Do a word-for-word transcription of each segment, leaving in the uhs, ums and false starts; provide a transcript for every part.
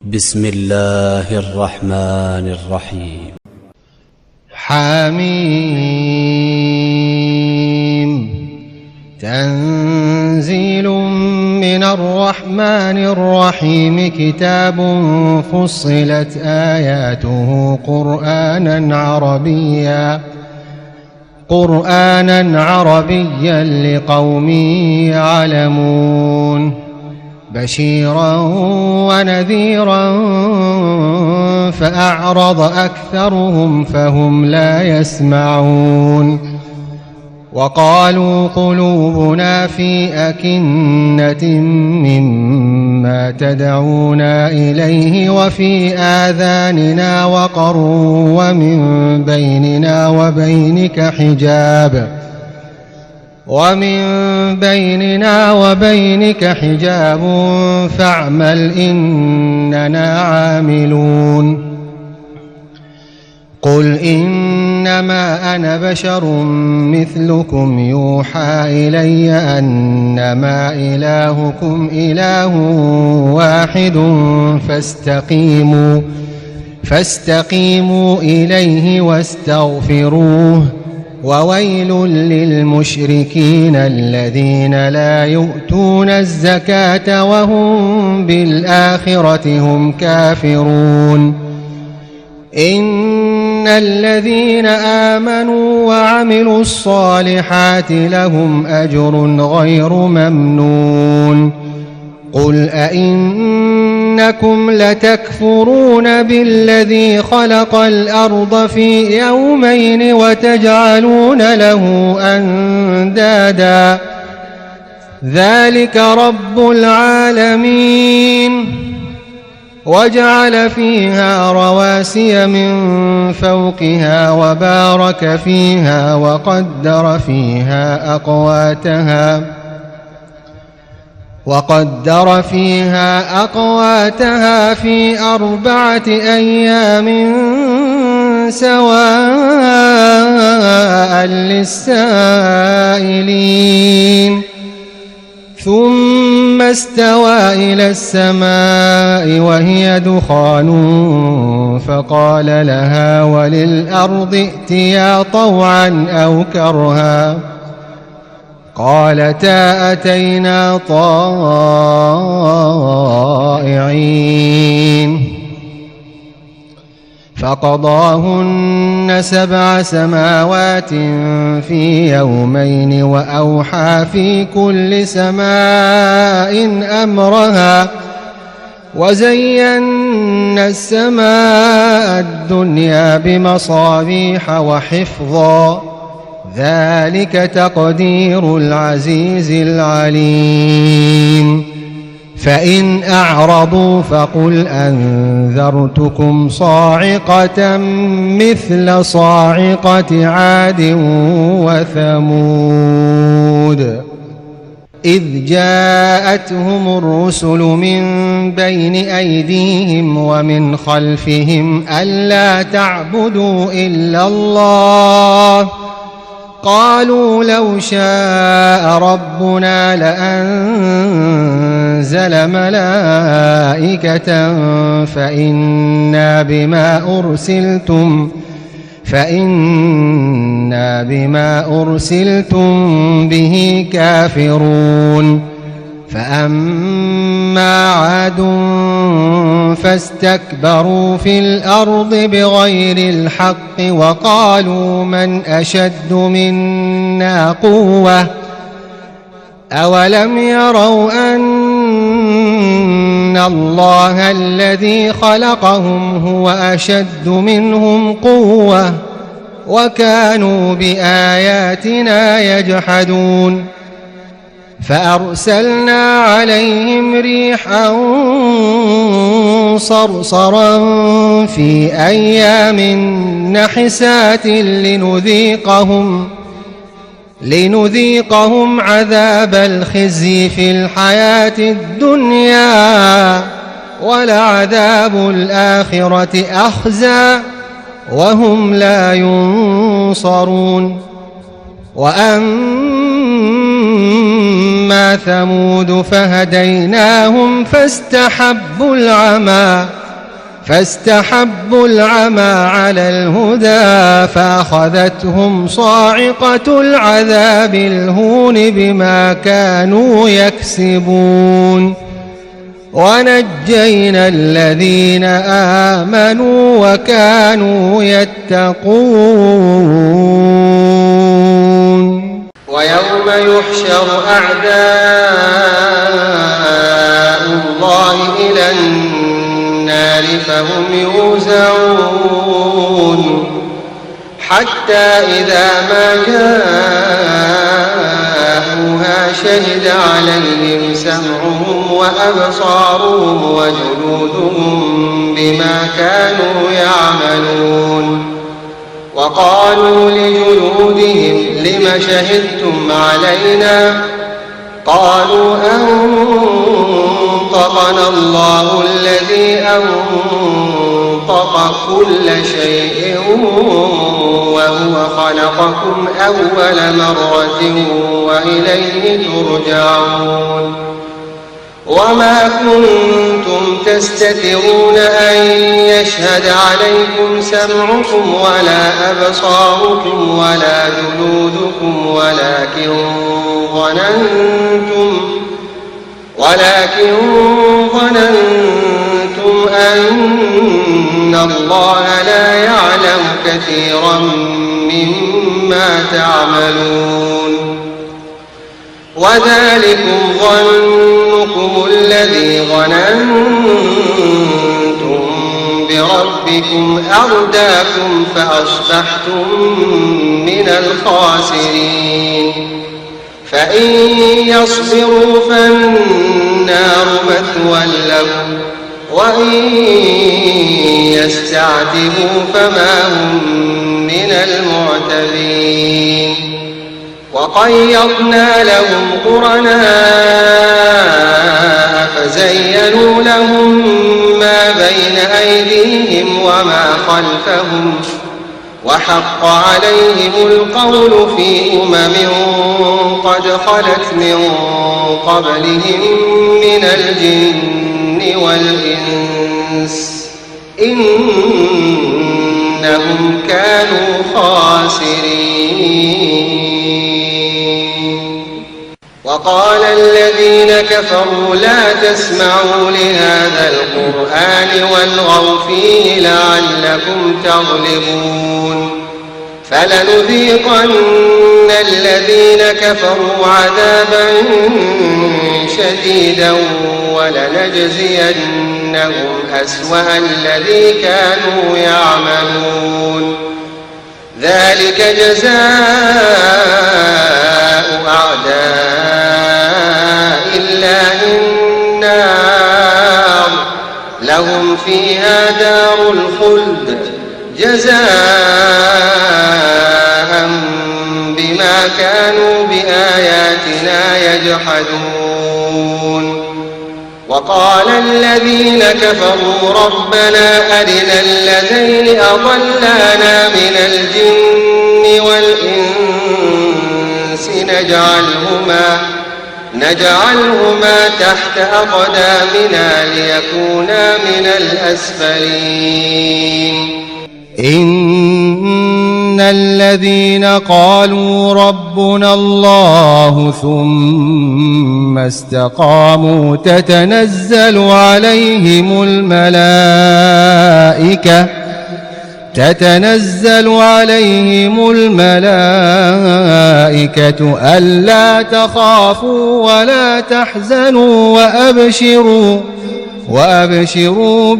بسم الله الرحمن الرحيم. حميم تنزيل من الرحمن الرحيم. كتاب فصلت آياته قرآنا عربيا قرآنا عربيا لقوم يعلمون بشيرا ونذيرا فأعرض أكثرهم فهم لا يسمعون. وقالوا قلوبنا في أكنة مما تدعونا إليه وفي آذاننا وقر ومن بيننا وبينك حجاب ومن بيننا وبينك حجاب فاعمل إننا عاملون. قل إنما أنا بشر مثلكم يوحى إلي أنما إلهكم إله واحد فاستقيموا فاستقيموا إليه واستغفروه. وويل للمشركين الذين لا يؤتون الزكاة وهم بالآخرة هم كافرون. إن الذين آمنوا وعملوا الصالحات لهم أجر غير ممنون. قل أئنكم لتكفرون بالذي خلق الأرض في يومين وتجعلون له أندادا ذلك رب العالمين. وجعل فيها رواسي من فوقها وبارك فيها وقدر فيها أقواتها وقدر فيها أقواتها في أربعة أيام سواء للسائلين. ثم استوى إلى السماء وهي دخان فقال لها وللأرض ائتيا طوعا أو كرها قالتا أتينا طائعين. فقضاهن سبع سماوات في يومين وأوحى في كل سماء أمرها وزينا السماء الدنيا بمصابيح وحفظا ذلك تقدير العزيز العليم. فإن أعرضوا فقل أنذرتكم صاعقة مثل صاعقة عاد وثمود إذ جاءتهم الرسل من بين أيديهم ومن خلفهم ألا تعبدوا إلا الله قالوا لو شاء ربنا لأنزل ملائكة فإنا بما أرسلتم فإنا بما أرسلتم به كافرون. فأما عاد فاستكبروا في الأرض بغير الحق وقالوا من أشد منا قوة أولم يروا أن الله الذي خلقهم هو أشد منهم قوة وكانوا بآياتنا يجحدون. فأرسلنا عليهم ريحا صرصرا في أيام نحسات لنذيقهم لنذيقهم عذاب الخزي في الحياة الدنيا ولعذاب الآخرة أخزى وهم لا ينصرون. وأما أما ثمود فهديناهم فاستحبوا العمى فاستحبوا العمى على الهدى فأخذتهم صاعقة العذاب الهون بما كانوا يكسبون ونجينا الذين آمنوا وكانوا يتقون ويوم يحشر أعداء الله إلى النار فهم يوزعون حتى إذا ما جاءوها شهد عليهم سمعهم وأبصارهم وجلودهم بما كانوا يعملون وقالوا لجلودهم لم شهدتم علينا قالوا أنطقنا الله الذي أنطق كل شيء وهو خلقكم أول مرة وإليه ترجعون وما كنتم تستترون أن يشهد عليكم سمعكم ولا أبصاركم ولا جلودكم ولكن ظننتم ولكن ظننتم أن الله لا يعلم كثيرا مما تعملون وذلكم ظنكم الذي ظننتم بربكم أرداكم فأصبحتم من الخاسرين فإن يصبروا فالنار مثوى لهم وإن يستعتبوا فما هم من المعتبين وقيضنا لهم قرناء فزينوا لهم ما بين أيديهم وما خلفهم وحق عليهم القول في أمم قد خلت من قبلهم من الجن والإنس إنهم كانوا خاسرين وقال الذين كفروا لا تسمعوا لهذا القرآن والغوا فيه لعلكم تغلبون فلنذيقن الذين كفروا عذابا شديدا ولنجزينهم أسوأ الذي كانوا يعملون ذلك جزاء أعداء الله النار لهم فيها دار الخلد جزاء بما كانوا بآياتنا يجحدون وقال الذين كفروا ربنا أرنا الذين أضلانا من الجن والإنس نجعلهما نجعلهما تحت أقدامنا ليكونا من الأسفلين إن الذين قالوا ربنا الله ثم استقاموا تتنزل عليهم الملائكة تتنزل عليهم الملائكة ألا تخافوا ولا تحزنوا وأبشروا وأبشروا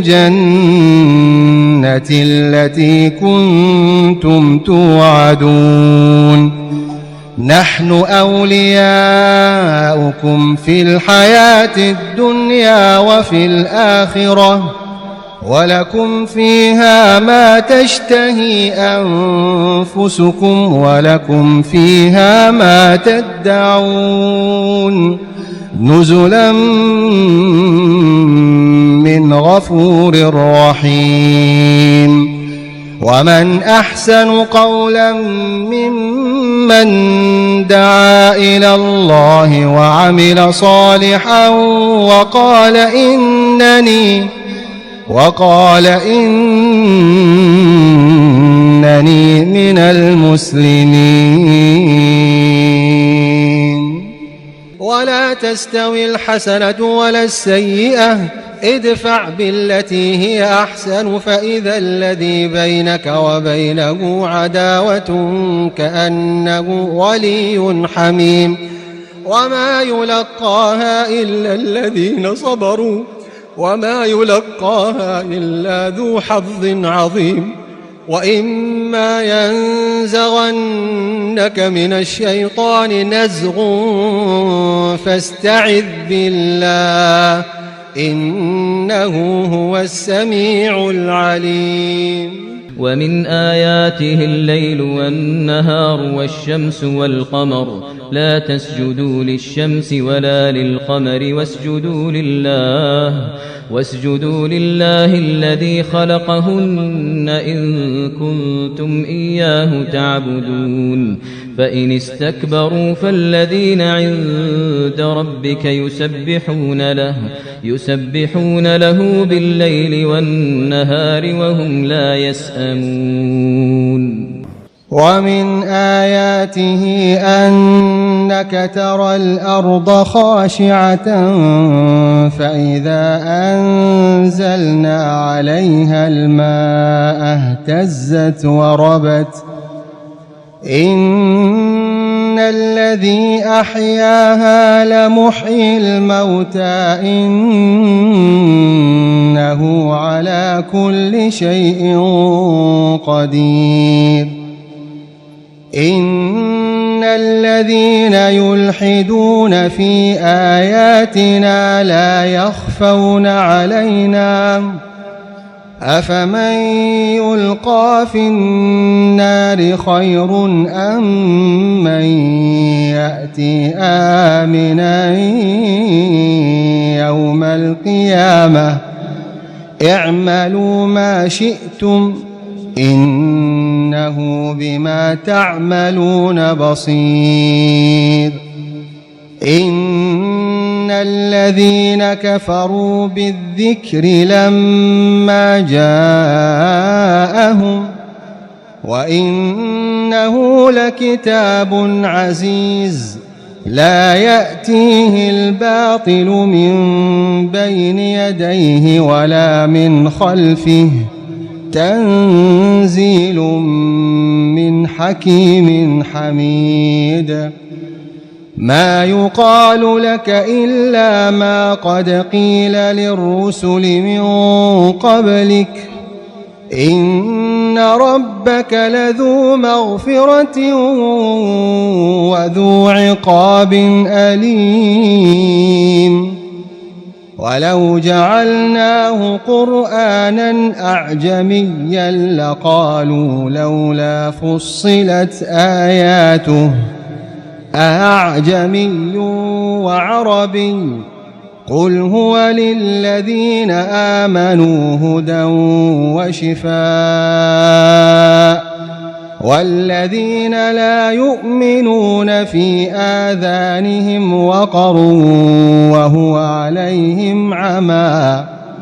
بالجنة التي كنتم توعدون نحن أولياؤكم في الحياة الدنيا وفي الآخرة ولكم فيها ما تشتهي أنفسكم ولكم فيها ما تدعون نزلا من غفور رحيم ومن أحسن قولا ممن دعا إلى الله وعمل صالحا وقال إنني وقال إنني من المسلمين. ولا تستوي الحسنة ولا السيئة ادفع بالتي هي أحسن فإذا الذي بينك وبينه عداوة كأنه ولي حميم وما يلقاها إلا الذين صبروا وما يلقاها إلا ذو حظ عظيم. وإما ينزغنك من الشيطان نزغ فاستعذ بالله إنه هو السميع العليم. ومن آياته الليل والنهار والشمس والقمر لا تسجدوا للشمس ولا للقمر واسجدوا لله واسجدوا لله الذي خلقهن إن كنتم إياه تعبدون. فإن استكبروا فالذين عند ربك يسبحون له يسبحون له بالليل والنهار وهم لا يسأمون. ومن آياته أنك ترى الأرض خاشعة فإذا أنزلنا عليها الماء اهتزت وربت إن الذي أحياها لمحيي الموتى إنه على كل شيء قدير. إن الذين يلحدون في آياتنا لا يخفون علينا أفمن يلقى في النار خير أم من يأتي آمنا يوم القيامة اعملوا ما شئتم إنه بما تعملون بصير. إن الذين كفروا بالذكر لما جاءهم وإنه لكتاب عزيز لا يأتيه الباطل من بين يديه ولا من خلفه تنزيل من حكيم حميد. ما يقال لك إلا ما قد قيل للرسل من قبلك إن ربك لذو مغفرة وذو عقاب أليم. ولو جعلناه قرآنا أعجميا لقالوا لولا فصلت آياته أعجمي وعربي قل هو للذين آمنوا هدى وشفاء والذين لا يؤمنون في آذانهم وقر وهو عليهم عمى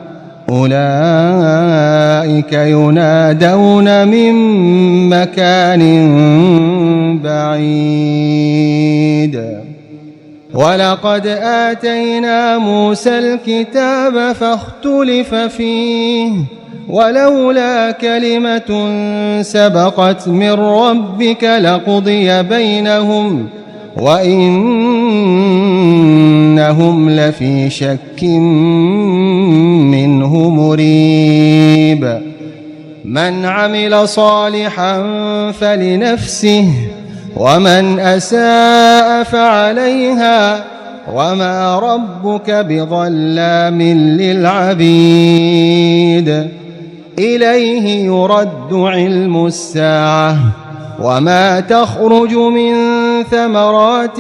أولئك ينادون من مكان بعيد. ولقد آتينا موسى الكتاب فاختلف فيه ولولا كلمة سبقت من ربك لقضي بينهم وإنهم لفي شك منه مريب. من عمل صالحا فلنفسه ومن أساء فعليها وما ربك بظلام للعبيد. إليه يرد علم الساعة وما تخرج من ثمرات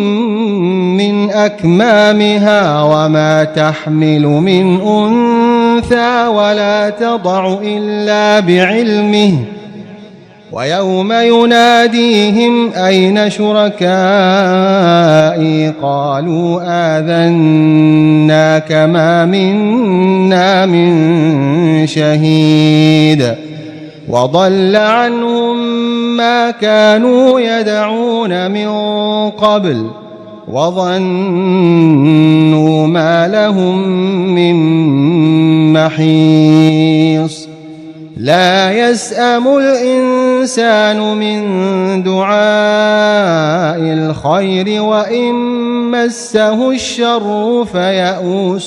من أكمامها وما تحمل من أنثى أنثى ولا تضع إلا بعلمه ويوم يناديهم أين شركائي قالوا آذناك ما منا من شهيد وضل عنهم ما كانوا يدعون من قبل وظنوا ما لهم من محيص لا يسأم الإنسان من دعاء الخير وإن مسه الشر فيئوس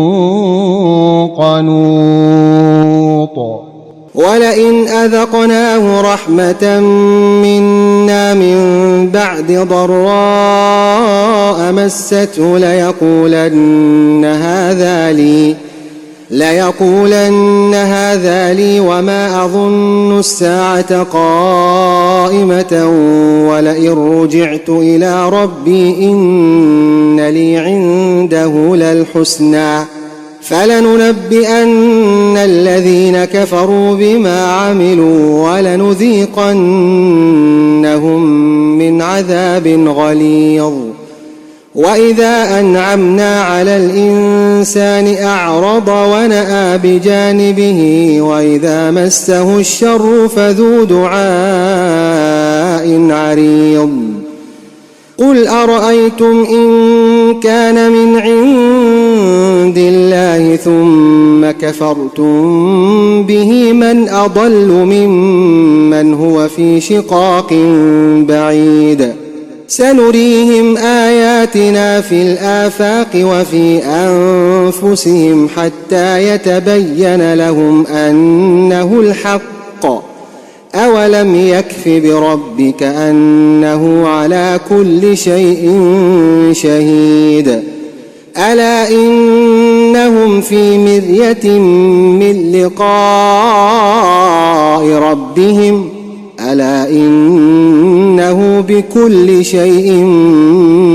قنوط ولئن أذقناه رحمة منا من بعد ضراء مسته ليقولن هذا لي ليقولن هذا لي وما أظن الساعة قائمة ولئن رجعت إلى ربي إن لي عنده للحسنى فلننبئن الذين كفروا بما عملوا ولنذيقنهم من عذاب غليظ وإذا أنعمنا على الإنسان أعرض ونأى بجانبه وإذا مسه الشر فذو دعاء عريض قل أرأيتم إن كان من عند الله ثم كفرتم به من أضل ممن هو في شقاق بعيد سنريهم آياتنا في الآفاق وفي أنفسهم حتى يتبين لهم أنه الحق أولم يكف بربك أنه على كل شيء شهيد ألا إنهم في مرية من لقاء ربهم ألا إنه بكل شيء